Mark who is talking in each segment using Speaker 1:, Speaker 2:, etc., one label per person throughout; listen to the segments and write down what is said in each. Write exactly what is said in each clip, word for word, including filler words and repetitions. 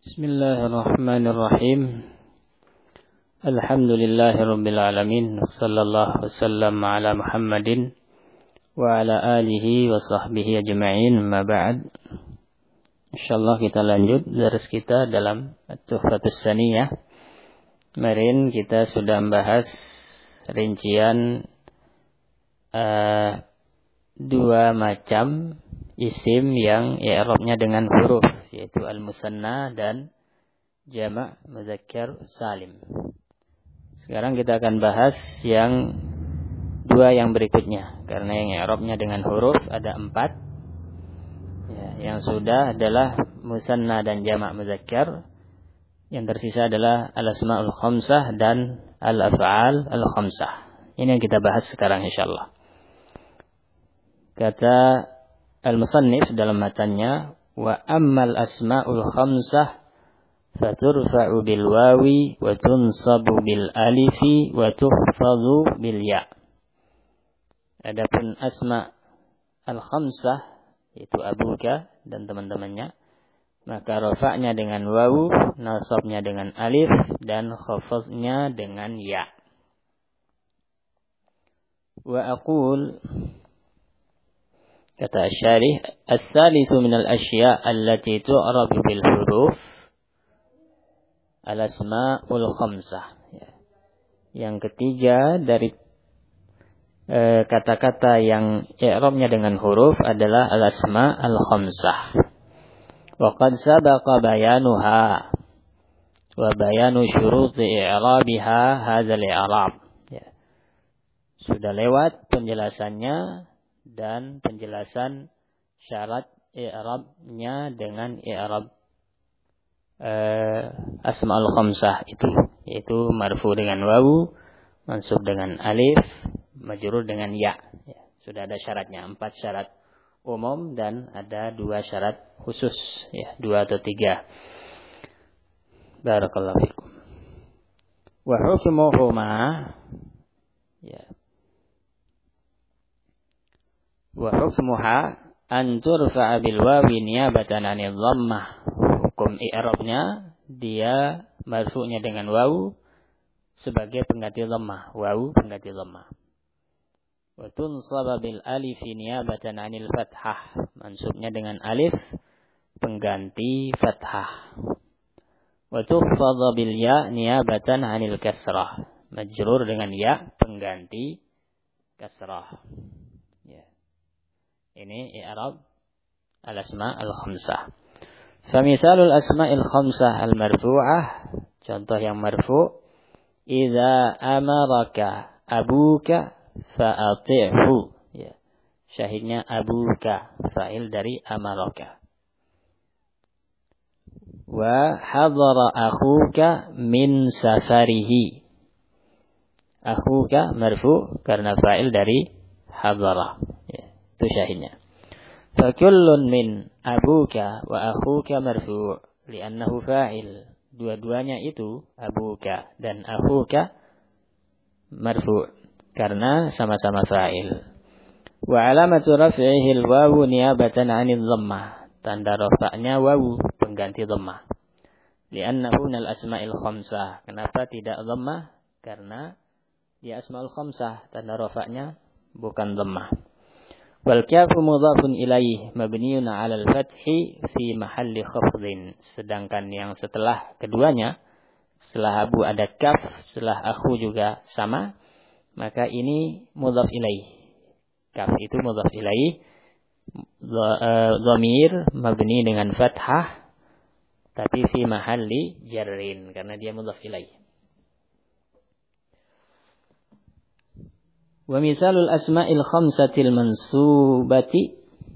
Speaker 1: Bismillahirrahmanirrahim. Alhamdulillahirabbil alamin. Wassallallahu wasallam ala Muhammadin wa ala alihi wa sahbihi ajma'in. Ma ba'd. Insyaallah kita lanjut daras kita dalam At-Tuhfatus Saniyah. Kemarin kita sudah membahas rincian uh, dua macam isim yang i'rabnya dengan huruf, yaitu al-musanna dan jama' mudzakkar salim. Sekarang kita akan bahas yang dua yang berikutnya, karena yang i'rabnya dengan huruf ada empat. Ya, yang sudah adalah musanna dan jama' mudzakkar. Yang tersisa adalah al-asma'ul khamsah dan al-af'al al-khamsah. Ini yang kita bahas sekarang insyaallah. Kata al-musannif dalam matannya, wa ammal asma'ul khamsah faturfa'u bil wawi wa tunsabu bil alifi wa tuhfadhu bil ya. Adapun asma' al-khamsah, yaitu abuka dan teman-temannya, maka rafa'nya dengan wawu, nasabnya dengan alif, dan khafadnya dengan ya. Wa aqul, kata Asy-Syarih, as-salisu minal asya' allati tu'rabu bil huruf al-asma'ul khamsah. Ya. Yang ketiga dari e, kata-kata yang i'rabnya dengan huruf adalah al-asma' al-khamsah. Wa qad sabaqa bayanuha wa bayanu syuruti i'rabiha hadzal i'rab. Ya. Sudah lewat penjelasannya dan penjelasan syarat i'rabnya dengan i'rab eh, asmaul khamsah itu, yaitu marfu dengan wawu, mansub dengan alif, majrur dengan ya. Ya, sudah ada syaratnya, empat syarat umum dan ada dua syarat khusus, ya, dua atau tiga. Barakallahu fikum. Wa hukmuhuma, ya, wa hukmuha an turfa'a bil wawi niyabatan 'anil dhammah. Hukum i'rabnya dia marfu'nya dengan wawu sebagai pengganti dhammah, wawu pengganti dhammah. Wa tunsaba bil alif niyabatan 'anil fathah, mansubnya dengan alif pengganti fathah. Wa tukhfadha bil ya niyabatan 'anil kasrah, majrur dengan ya pengganti kasrah. Ya. Ini i'rab al-asma' al-khamsah. Famithalul asma'il khamsah al-marfu'ah, contoh yang marfu', idza amaraka abuka fa'ati'hu. Ya. Syahidnya abuka, fa'il dari amaraka. Wa hadara akhuka min safarihi. Akhuka marfu' karena fa'il dari hadara. Ya. Itu syahidnya. Fakullun min abuka wa akhuka marfu' li'annahu fa'il. Dua-duanya itu abuka dan akhuka marfu' karena sama-sama fa'il. Wa alamatu raf'ihi al-wawu niyabatan 'anil dhammah. Tanda rafa'nya wawu pengganti dhammah. Li'annahu minal asma'il khamsah. Kenapa tidak dhammah? Karena dia asma'ul khamsah, tanda rafa'nya bukan dhammah. Wal kafu mudhafun ilaih mabniun 'ala al-fathi fi mahalli khafdhin. Sedangkan yang setelah keduanya, setelah abu ada kaf, setelah akhu juga sama, maka ini mudhaf ilaih. Kaf itu mudhaf ilaih, dhamir mabni dengan fathah, tapi fi mahalli jarrin karena dia mudhaf ilaih. Wa mithalul asma'il khamsatil mansubati,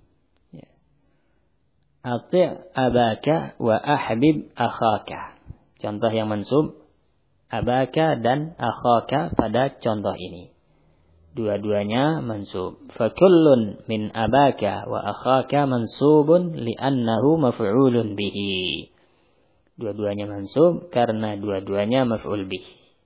Speaker 1: ati' abaka wa ahbib akhaka. Contoh yang mansub abaka dan akhaka pada contoh ini. Dua-duanya mansub. Fakullun min abaka wa akhaka mansubun li'annahu maf'ulun bihi. Dua-duanya mansub karena dua-duanya maf'ul bih.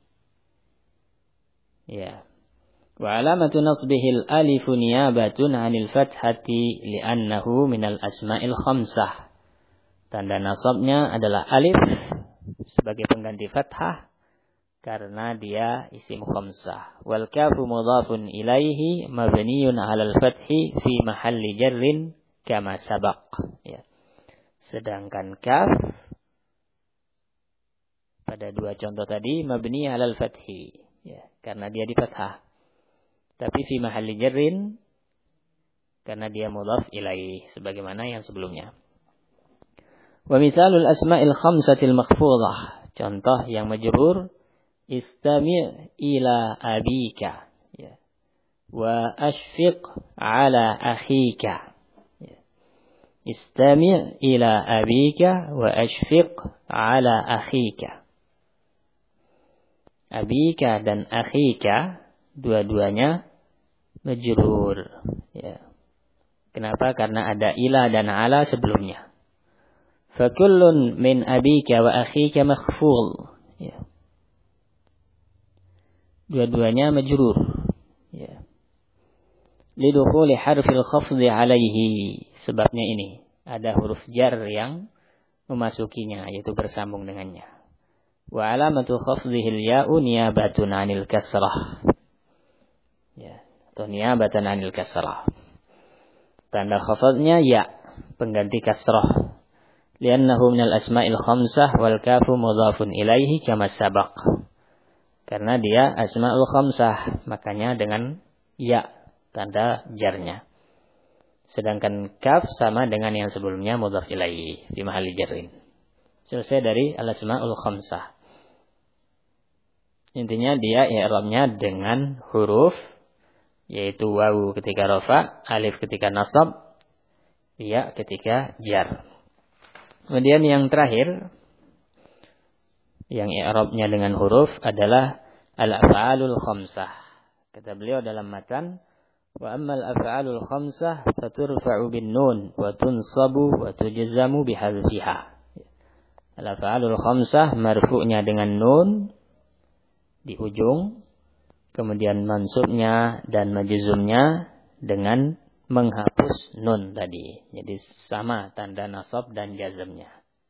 Speaker 1: Ya. Wa alamatu nasbihi al-alifu niyabatun 'anil fathati li'annahu minal asma'il khamsah. Tanda nasabnya adalah alif sebagai pengganti fathah karena dia isim khamsah. Wal kafu mudhafun ilaihi mabniyun 'alal fathi fi mahalli jarrin kama sabaq. Ya. Sedangkan kaf pada dua contoh tadi mabni 'alal fathi, ya, karena dia di fathah. Tapi fi mahalli jarrin karena dia mudhaf ilaihi sebagaimana yang sebelumnya. Wa misalul asma'il khamsatil makhfudhah, contoh yang majrur, istami' ila abika, ya. Wa ashfiq ala akhika, ya. Istami' ila abika wa ashfiq ala akhika. Abika dan akhika dua-duanya majrur, ya. Kenapa? Karena ada ila dan ala sebelumnya. Fakullun min abika wa akhika makhful, ya. Dua-duanya majrur, ya. Lidukhuli harfil khafdi alaihi, sebabnya ini ada huruf jar yang memasukinya, yaitu bersambung dengannya. Wa alamatu khafdihil ya'u niyabatun 'anil kasrah, ya, atau niyabatan 'anil kasrah. Tanda khafadnya ya, pengganti kasrah. Liannahu minal asma'il khamsah wal kafu mudhafun ilaihi kama sabaq. Karena dia asma'ul khamsah, makanya dengan ya tanda jarnya. Sedangkan kaf sama dengan yang sebelumnya mudhaf ilaihi di mahalli jarrin. Selesai dari al asma'ul khamsah. Intinya dia i'rabnya dengan huruf, yaitu wawu ketika rafa, alif ketika nasab, ya ketika jar. Kemudian yang terakhir, yang i'rabnya dengan huruf adalah al-af'alul khamsah. Kata beliau dalam matan, wa ammal af'alul khamsah faturfa'u bin nun wa tunsabu wa tujzamu bihadfiha. Al-af'alul khamsah marfu'nya dengan nun di ujung, kemudian mansubnya dan majzumnya dengan menghapus nun tadi. Jadi sama tanda nasab dan jazmnya.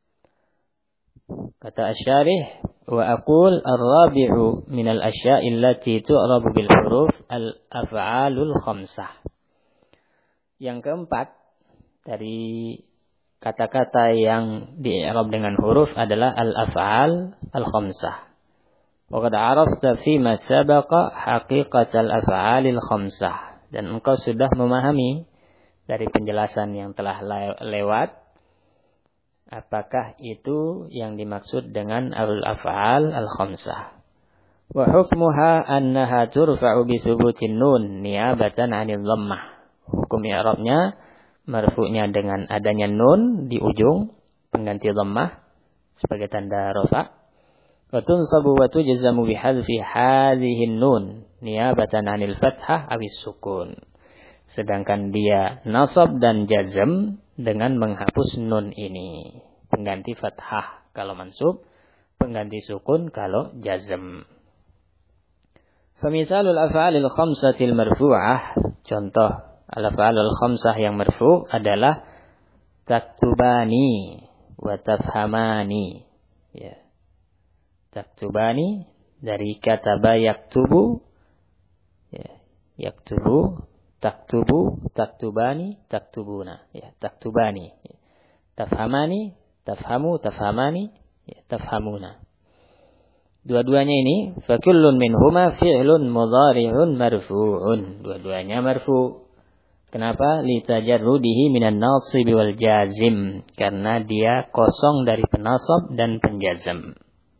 Speaker 1: Kata asy-syarih, wa aqul ar-rabi'u min al-asya'i allati tu'rabu bil huruf al-af'alul khamsah. Yang keempat dari kata-kata yang di-i'rab dengan huruf adalah al-af'al al-khamsah. Wa qad 'arafta fi ma sabaqa haqiqatal af'alil khamsah. Dan engkau sudah memahami dari penjelasan yang telah lewat apakah itu yang dimaksud dengan al-af'al al-khamsah. Wa hukmuha annaha turfa'u bi thubutin nun niyabatan 'anil dhammah. Hukum i'rabnya marfu'nya dengan adanya nun di ujung pengganti dhammah sebagai tanda rafa'. Wa tunsabu wa tujzamu bi hadfi hadhihi nun niyabatan 'anil fathah awis sukun. Sedangkan dia nasab dan jazm dengan menghapus nun ini. Pengganti fathah kalau mansub, pengganti sukun kalau jazm. Famisalul af'alil khamsatil marfu'ah, contoh al-af'alul khamsah yang marfu' adalah taktubani wa tafhamani, ya. Taktubani dari kataba yaktubu, ya, yaktubu, taktubu, taktubani, taktubuna, ya, taktubani. Ya. Tafhamani, tafhamu, tafhamani, ya, tafhamuna. Dua-duanya ini fakullun minhuma fi'lun mudhari'un marfu'un. Dua-duanya marfu'. Kenapa? Litajarrudihi minan nasib wal jazim, karena dia kosong dari penasab dan penjazm.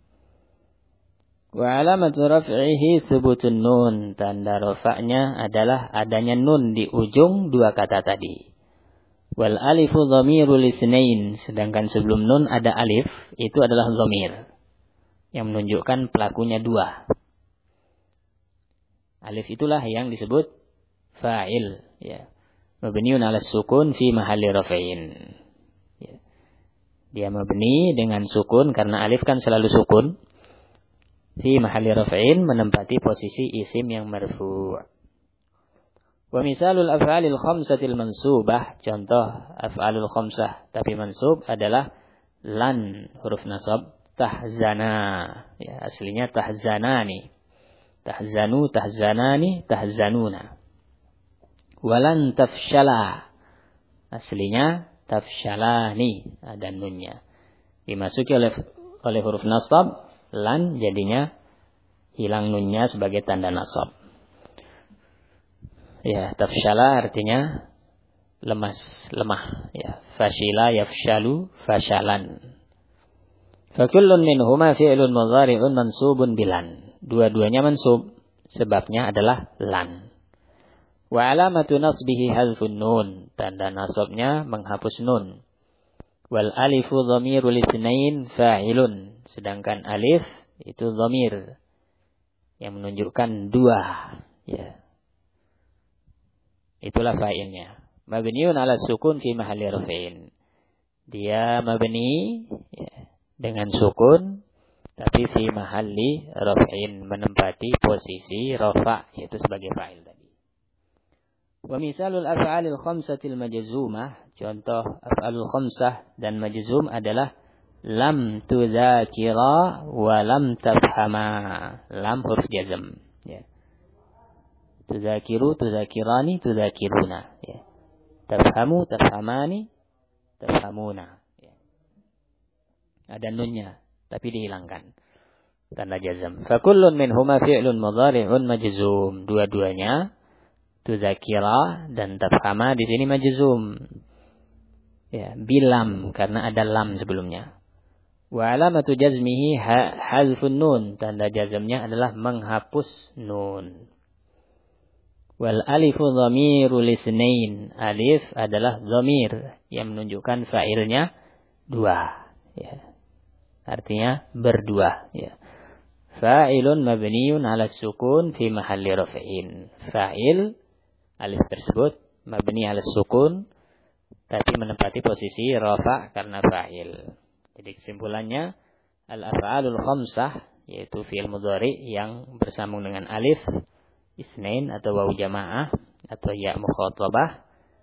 Speaker 1: Wa alamatu raf'ihi thubutun nun. Tanda rafa'nya adalah adanya nun di ujung dua kata tadi. Wal alifu dhamirul itsnain. Sedangkan sebelum nun ada alif, itu adalah dhamir yang menunjukkan pelakunya dua. Alif itulah yang disebut fa'il, ya. Mabniun 'ala sukun fi mahalli raf'in. Ya. Dia mabni dengan sukun karena alif kan selalu sukun. Fi mahalli raf'in, menempati posisi isim yang marfu'. Wa misalul af'alil khamsatil mansubah, contoh af'alul khamsah tapi mansub adalah lan huruf nasab, tahzana, ya aslinya tahzanani, tahzanu, tahzanani, tahzanuna. Walan tafshala, aslinya tafshalani, ada nunnya. Dimasuki oleh oleh huruf nasab, lan jadinya hilang nunnya sebagai tanda nasab. Ya, tafshala artinya lemas, lemah. Ya, fashila yafshalu fashalan. Fakullun minhuma fi'lun mudhari'un mansubun bilan. Dua-duanya mansub, sebabnya adalah lan. Wa alamatu nasbihi hadfun nun, tanda nasabnya menghapus nun. Wal alifu dhamirul itsnain fa'ilun, sedangkan alif itu dhamir yang menunjukkan dua, ya. Itulah fa'ilnya. Mabniun ala sukun fi mahalli raf'in. Dia mabni, ya, dengan sukun tapi fi mahalli raf'in, menempati posisi rafa, yaitu sebagai fa'il tadi. Wa misalul af'alil khamsatil majzumah, contoh af'alul khamsah dan majzum adalah lam tudzakira wa lam tafhama. Lam huruf jazm, ya. Tudzakiru, tudzakirani, tudzakiruna, ya. Tafhamu, tafhamani, tafhamuna, ya. Ada nunnya tapi dihilangkan, tanda jazm. Fa kullun minhuma fi'lun mudhari'un majzum. Dua-duanya tudzakira dan tafhama di sini majzum, ya, bilam karena ada lam sebelumnya. Wa alamatu jazmihi hazfun nun, tanda jazmnya adalah menghapus nun. Wal alifu dhamirul itsnain, alif adalah dhamir yang menunjukkan fa'ilnya dua, ya. Artinya berdua, ya. Fa'ilun mabniun 'ala sukun fi mahalli raf'in. Fa'il alif tersebut mabni 'ala sukun tapi menempati posisi rafa karena fa'il. Jadi kesimpulannya al-af'alul khamsah, yaitu fi'il mudhari yang bersambung dengan alif isnain atau wawu jamaah atau ya mukhatabah,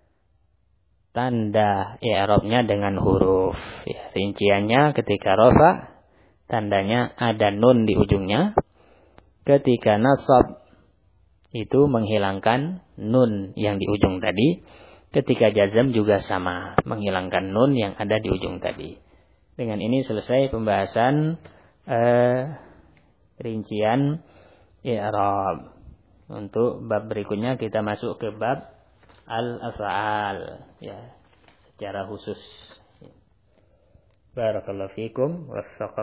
Speaker 1: tanda i'rabnya dengan huruf, ya. Rinciannya ketika rafa tandanya ada nun di ujungnya. Ketika nasab itu menghilangkan nun yang di ujung tadi. Ketika jazm juga sama, menghilangkan nun yang ada di ujung tadi. Dengan ini selesai pembahasan eh, rincian i'rab. Untuk bab berikutnya kita masuk ke bab al-af'al, ya, secara khusus. Barakallahu fikum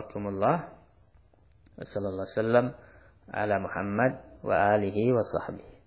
Speaker 1: waffaqakumullah. Wassallallahu alaihi wasallam ala Muhammad wa alihi wa sahbihi.